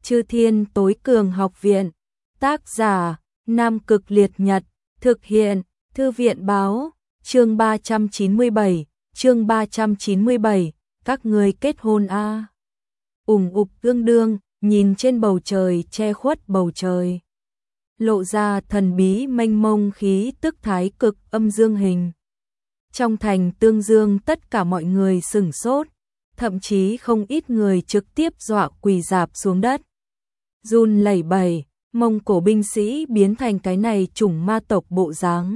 Chư Thiên Tối Cường Học Viện. Tác giả Nam Cực Liệt Nhật. Thực hiện Thư viện Báo. Chương 397. Các ngươi kết hôn a. Ủng ục tương đương, nhìn trên bầu trời che khuất bầu trời. Lộ ra thần bí mênh mông khí tức thái cực âm dương hình. Trong thành Tương Dương tất cả mọi người sửng sốt, thậm chí không ít người trực tiếp dọa quỳ rạp xuống đất. Run lẩy bẩy, Mông Cổ binh sĩ biến thành cái này chủng ma tộc bộ dáng,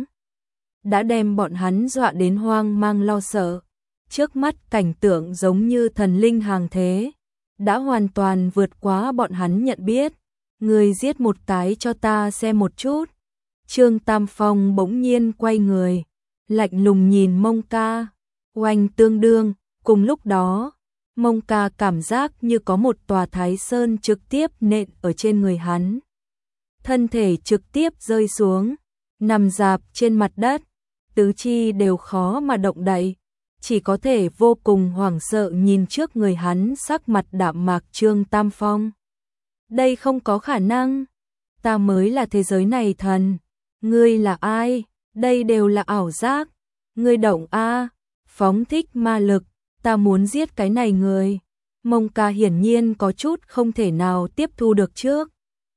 đã đem bọn hắn dọa đến hoang mang lo sợ. Trước mắt cảnh tượng giống như thần linh hàng thế, đã hoàn toàn vượt quá bọn hắn nhận biết. Người giết một cái cho ta xem một chút. Trương Tam Phong bỗng nhiên quay người, lạnh lùng nhìn Mông Ca. Oanh tương đương, cùng lúc đó, Mông Ca cảm giác như có một tòa Thái Sơn trực tiếp nện ở trên người hắn. Thân thể trực tiếp rơi xuống, nằm rạp trên mặt đất, tứ chi đều khó mà động đậy, chỉ có thể vô cùng hoảng sợ nhìn trước người hắn sắc mặt đạm mạc Trương Tam Phong. Đây không có khả năng, ta mới là thế giới này thần, ngươi là ai, đây đều là ảo giác, ngươi động a, phóng thích ma lực, ta muốn giết cái này người. Mông Ca hiển nhiên có chút không thể nào tiếp thu được trước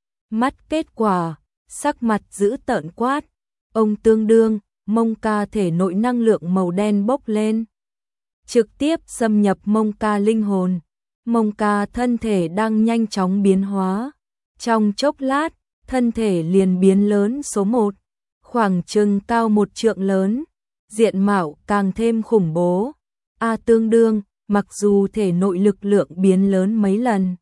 mắt kết quả, sắc mặt dữ tợn quát, ông tương đương. Mông Ca thể nội năng lượng màu đen bốc lên, trực tiếp xâm nhập Mông Ca linh hồn. Mông Ca thân thể đang nhanh chóng biến hóa, trong chốc lát, thân thể liền biến lớn số 1, khoảng chừng cao 1 trượng lớn, diện mạo càng thêm khủng bố. Tương đương, mặc dù thể nội lực lượng biến lớn mấy lần,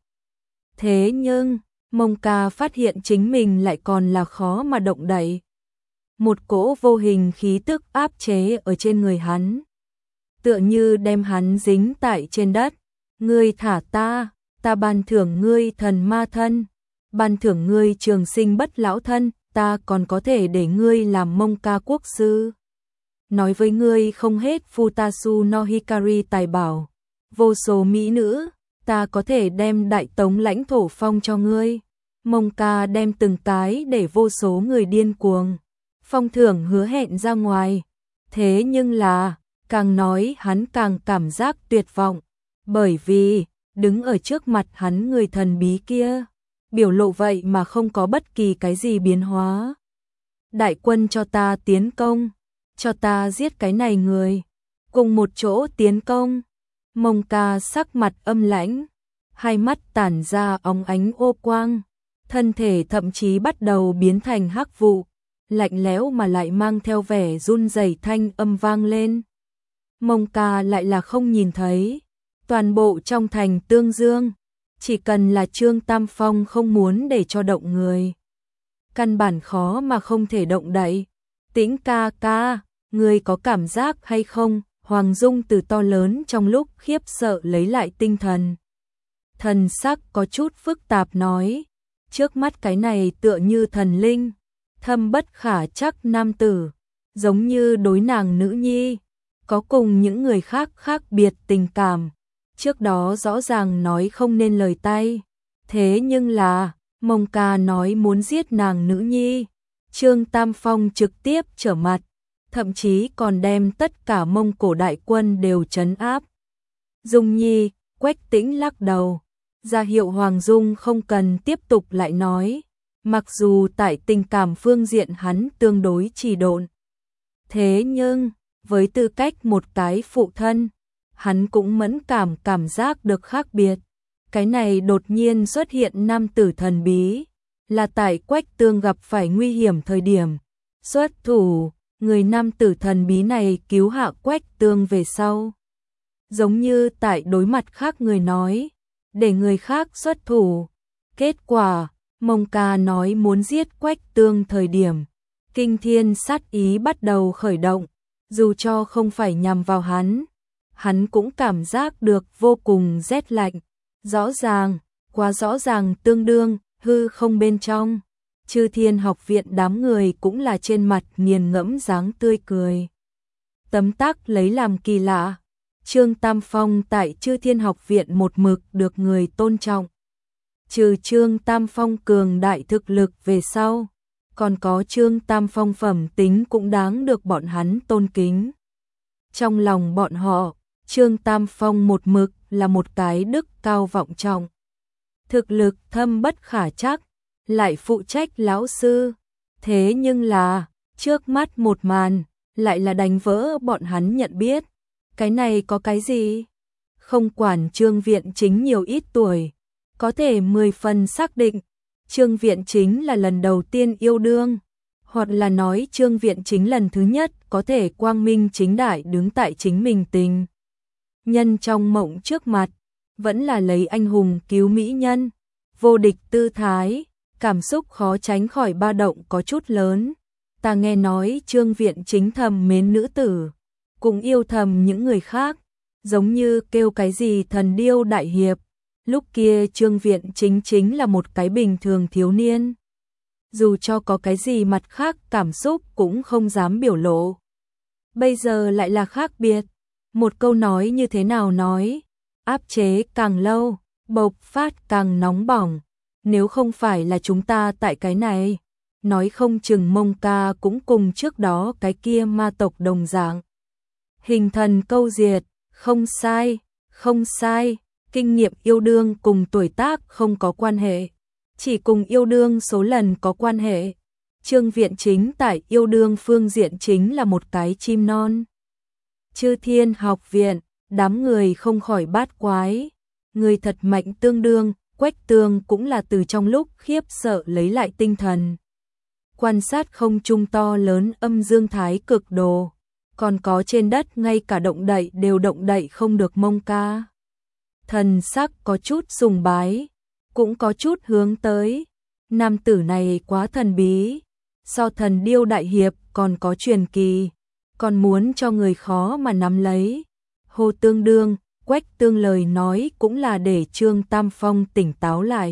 thế nhưng Mông Ca phát hiện chính mình lại còn là khó mà động đậy. Một cỗ vô hình khí tức áp chế ở trên người hắn, tựa như đem hắn dính tại trên đất. Ngươi thả ta, ta ban thưởng ngươi thần ma thân, ban thưởng ngươi trường sinh bất lão thân, ta còn có thể để ngươi làm Mông Ca quốc sư. Nói với ngươi không hết Futasu no Hikari tài bảo, vô số mỹ nữ, ta có thể đem đại tống lãnh thổ phong cho ngươi. Mông Ca đem từng cái để vô số người điên cuồng phong thưởng hứa hẹn ra ngoài. Thế nhưng là, càng nói hắn càng cảm giác tuyệt vọng, bởi vì, đứng ở trước mặt hắn người thần bí kia, biểu lộ vậy mà không có bất kỳ cái gì biến hóa. Đại quân cho ta tiến công, cho ta giết cái này người, cùng một chỗ tiến công. Mông Ca sắc mặt âm lãnh, hai mắt tản ra óng ánh ô quang, thân thể thậm chí bắt đầu biến thành hắc vụ, lạnh lẽo mà lại mang theo vẻ run rẩy, thanh âm vang lên. Mông Ca lại là không nhìn thấy, toàn bộ trong thành Tương Dương, chỉ cần là Trương Tam Phong không muốn để cho động người, căn bản khó mà không thể động đậy. Tĩnh ca ca, người có cảm giác hay không? Hoàng Dung từ to lớn trong lúc khiếp sợ lấy lại tinh thần. Thần sắc có chút phức tạp nói, trước mắt cái này tựa như thần linh, thâm bất khả trắc nam tử, giống như đối nàng nữ nhi, có cùng những người khác khác biệt tình cảm. Trước đó rõ ràng nói không nên lời tay, thế nhưng là, Mông Ca nói muốn giết nàng nữ nhi. Trương Tam Phong trực tiếp trở mặt, thậm chí còn đem tất cả Mông Cổ đại quân đều trấn áp. Dung Nhi, Quách Tĩnh lắc đầu, ra hiệu Hoàng Dung không cần tiếp tục lại nói, mặc dù tại tình cảm phương diện hắn tương đối trì độn. Thế nhưng, với tư cách một cái phụ thân, hắn cũng mẫn cảm giác được khác biệt. Cái này đột nhiên xuất hiện nam tử thần bí, là tại Quách Tương gặp phải nguy hiểm thời điểm xuất thủ. Người nam tử thần bí này cứu hạ Quách Tương về sau, giống như tại đối mặt khác người nói, để người khác xuất thủ. Kết quả, Mông Ca nói muốn giết Quách Tương thời điểm, kinh thiên sát ý bắt đầu khởi động, dù cho không phải nhằm vào hắn cũng cảm giác được vô cùng rét lạnh. Rõ ràng, quá rõ ràng tương đương, hư không bên trong. Chư Thiên Học Viện đám người cũng là trên mặt nghiền ngẫm dáng tươi cười. Tấm tắc lấy làm kỳ lạ, Trương Tam Phong tại Chư Thiên Học Viện một mực được người tôn trọng. trừ Trương Tam Phong cường đại thực lực về sau, còn có Trương Tam Phong phẩm tính cũng đáng được bọn hắn tôn kính. Trong lòng bọn họ, Trương Tam Phong một mực là một cái đức cao vọng trọng. Thực lực thâm bất khả trắc, lại phụ trách lão sư. Thế nhưng là, trước mắt một màn, lại là đánh vỡ bọn hắn nhận biết. Cái này có cái gì? Không quản Trương Viện Chính nhiều ít tuổi, có thể 10 phần xác định, Trương Viện Chính là lần đầu tiên yêu đương, hoặc là nói Trương Viện Chính lần thứ nhất có thể quang minh chính đại đứng tại chính mình tình nhân trong mộng trước mặt, vẫn là lấy anh hùng cứu mỹ nhân, vô địch tư thái, cảm xúc khó tránh khỏi ba động có chút lớn. Ta nghe nói Trương Viện Chính thầm mến nữ tử, cũng yêu thầm những người khác, giống như kêu cái gì thần điêu đại hiệp. Lúc kia Trương Viện Chính chính là một cái bình thường thiếu niên, dù cho có cái gì mặt khác cảm xúc cũng không dám biểu lộ. Bây giờ lại là khác biệt, một câu nói như thế nào nói, áp chế càng lâu, bộc phát càng nóng bỏng, nếu không phải là chúng ta tại cái này, nói không chừng Mông Ca cũng cùng trước đó cái kia ma tộc đồng dạng. Hình thần câu diệt, không sai, không sai, kinh nghiệm yêu đương cùng tuổi tác không có quan hệ, chỉ cùng yêu đương số lần có quan hệ. Trương Viện Chính tại yêu đương phương diện chính là một cái chim non. Chư Thiên Học Viện, đám người không khỏi bát quái, người thật mạnh tương đương, Quách Tương cũng là từ trong lúc khiếp sợ lấy lại tinh thần. Quan sát không trung to lớn âm dương thái cực đồ, còn có trên đất ngay cả động đậy đều động đậy không được Mông Ca. Thần sắc có chút sùng bái, cũng có chút hướng tới. Nam tử này quá thần bí, so thần điêu đại hiệp còn có truyền kỳ, còn muốn cho người khó mà nắm lấy. Hồ Tương Đương, Quách Tương lời nói cũng là để Trương Tam Phong tỉnh táo lại.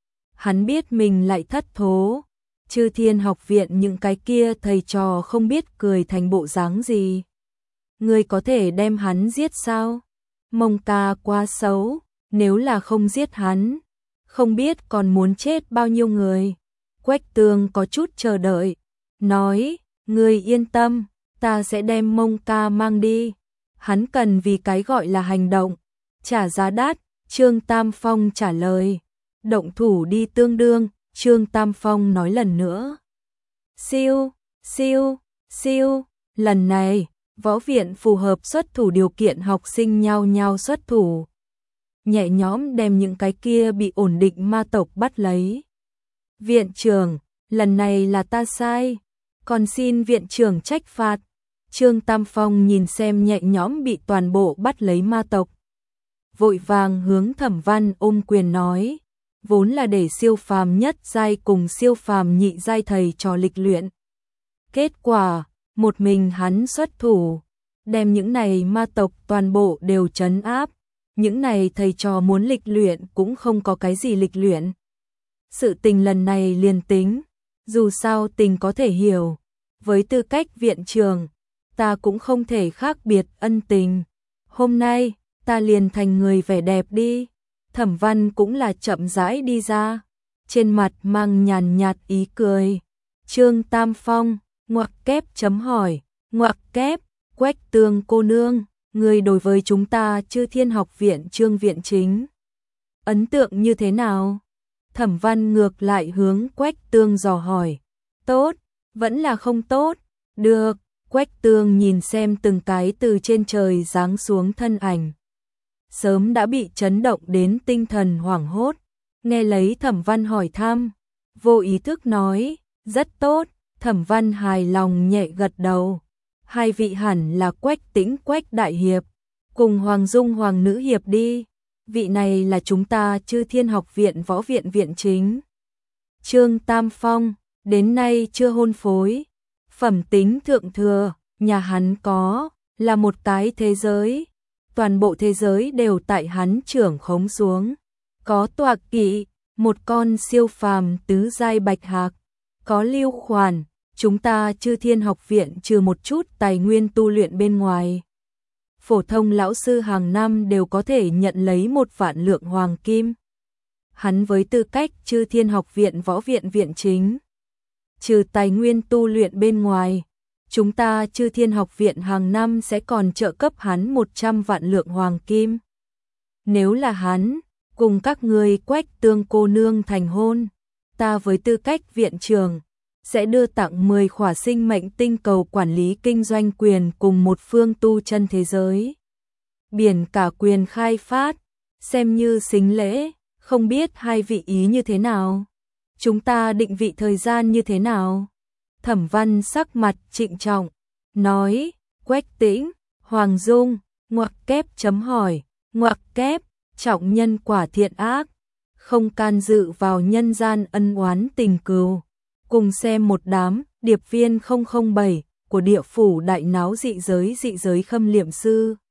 Hắn biết mình lại thất thố, Chư Thiên Học Viện những cái kia thầy trò không biết cười thành bộ dáng gì. Người có thể đem hắn giết sao? Mông Ca quá xấu, nếu là không giết hắn, không biết còn muốn chết bao nhiêu người. Quách Tương có chút chờ đợi, nói, người yên tâm, ta sẽ đem Mông Ca mang đi. Hắn cần vì cái gọi là hành động, trả giá đắt. Trương Tam Phong trả lời, động thủ đi Tương Đương. Trương Tam Phong nói lần nữa. Siêu, siêu, siêu, lần này, võ viện phù hợp xuất thủ điều kiện học sinh nhao nhao xuất thủ. Nhẹ nhõm đem những cái kia bị ổn định ma tộc bắt lấy. Viện trưởng, lần này là ta sai, còn xin viện trưởng trách phạt. Trương Tam Phong nhìn xem nhẹ nhõm bị toàn bộ bắt lấy ma tộc, vội vàng hướng Thẩm Văn ôm quyền nói, vốn là để siêu phàm nhất giai cùng siêu phàm nhị giai thầy trò lịch luyện. Kết quả, một mình hắn xuất thủ, đem những này ma tộc toàn bộ đều trấn áp, những này thầy trò muốn lịch luyện cũng không có cái gì lịch luyện. Sự tình lần này liền tính, dù sao tình có thể hiểu, với tư cách viện trưởng, ta cũng không thể khác biệt ân tình. Hôm nay, ta liền thành người vẻ đẹp đi. Thẩm Văn cũng là chậm rãi đi ra, trên mặt mang nhàn nhạt ý cười. Trương Tam Phong, ngoặc kép chấm hỏi, ngoặc kép, Quách Tương cô nương, người đối với chúng ta Chư Thiên Học Viện Trương Viện Chính ấn tượng như thế nào? Thẩm Văn ngược lại hướng Quách Tương dò hỏi. Tốt, vẫn là không tốt? Được. Quách Tương nhìn xem từng cái từ trên trời giáng xuống thân ảnh, sớm đã bị chấn động đến tinh thần hoảng hốt. Nghe lấy Thẩm Văn hỏi thăm, vô ý thức nói, rất tốt. Thẩm Văn hài lòng nhẹ gật đầu. Hai vị hẳn là Quách Tĩnh Quách đại hiệp, cùng Hoàng Dung Hoàng nữ hiệp đi. Vị này là chúng ta Chư Thiên Học Viện Võ Viện Viện Chính. Trương Tam Phong, đến nay chưa hôn phối, phẩm tính thượng thừa, nhà hắn có, là một cái thế giới. Toàn bộ thế giới đều tại hắn trưởng khống xuống. Có tọa kỵ, một con siêu phàm tứ giai bạch hạc. Có Lưu Khoản, chúng ta Chư Thiên Học Viện trừ một chút tài nguyên tu luyện bên ngoài, phổ thông lão sư hàng năm đều có thể nhận lấy 1 vạn lượng hoàng kim. hắn với tư cách Chư Thiên Học viện Võ viện viện chính. Trừ tài nguyên tu luyện bên ngoài, chúng ta Chư Thiên Học viện hàng năm sẽ còn trợ cấp hắn 100 vạn lượng hoàng kim. Nếu là hắn, cùng các ngươi Quách Tương cô nương thành hôn, ta với tư cách viện trưởng sẽ đưa tặng 10 khỏa sinh mệnh tinh cầu quản lý kinh doanh quyền cùng một phương tu chân thế giới. Biển cả quyền khai phát, xem như sính lễ, không biết hai vị ý như thế nào? Chúng ta định vị thời gian như thế nào? Thẩm Văn sắc mặt trịnh trọng, nói, Quách Tĩnh, Hoàng Dung, ngoặc kép chấm hỏi, ngoặc kép, trọng nhân quả thiện ác, không can dự vào nhân gian ân oán tình cừu. Cùng xem một đám, điệp viên 007 của địa phủ đại náo dị giới khâm liệm sư.